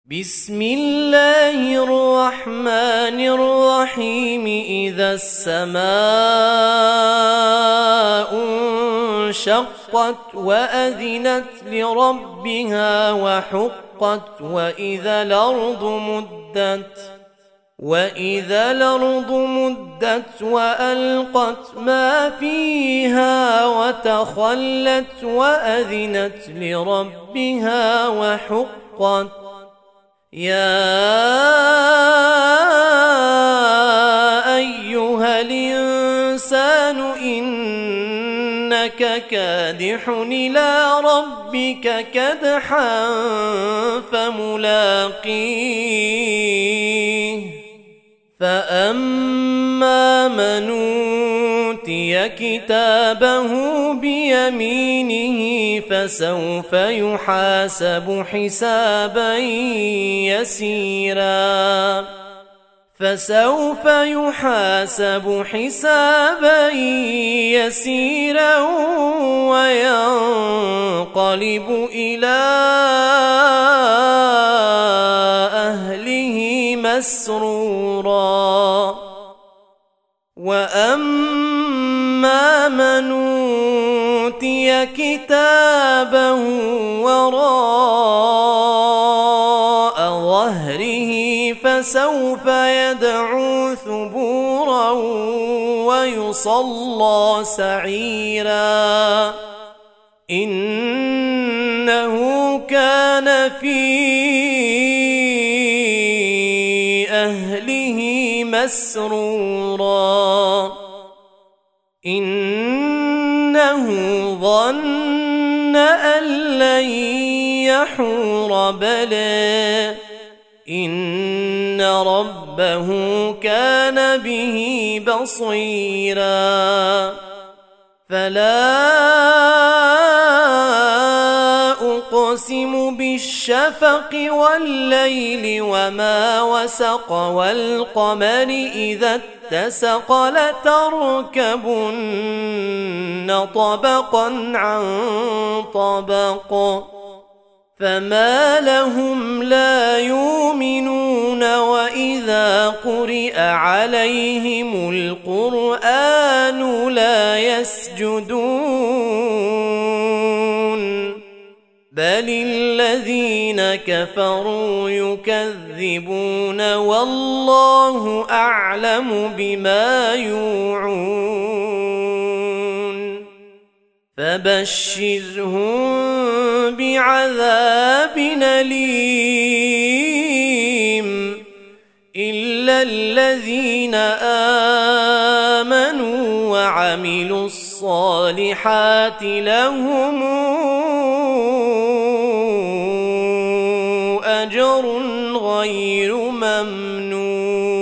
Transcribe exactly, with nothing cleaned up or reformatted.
بسم الله الرحمن الرحيم. إذا السماء انشقت وأذنت لربها وحقت وإذا الأرض مدت وإذا الأرض مدت وألقت ما فيها وتخلت وأذنت لربها وحقت. يا أيها الإنسان إنك كادح إلى ربك كدحا فملاقيه. فأما من أوتي كتابه بيمينه فسوف يحاسب حسابا يسيرا فسوف يحاسب حسابا يسيرا وينقلب إلى أهله مسرورا. وأما من أوتي كتابه وراء ظهره فسوف يدعو ثبورا ويصلى سعيرا. إنه كان في أهله مسرورا. إنه ظن أن لن يحور بلى إن ربه كان به بصيرا. فلا أقسم بالشفق والليل وما وسق والقمر إذا اتسق لتركبن طبقا عن طبق فما لهم لا يؤمنون وإذا قرئ عليهم القرآن لا يسجدون بل الذين كفروا يكذبون والله أعلم بما يوعون. فبشرهم بعذاب أليم إلا الذين آمنوا وعملوا الصالحات لهم أجر غير ممنون.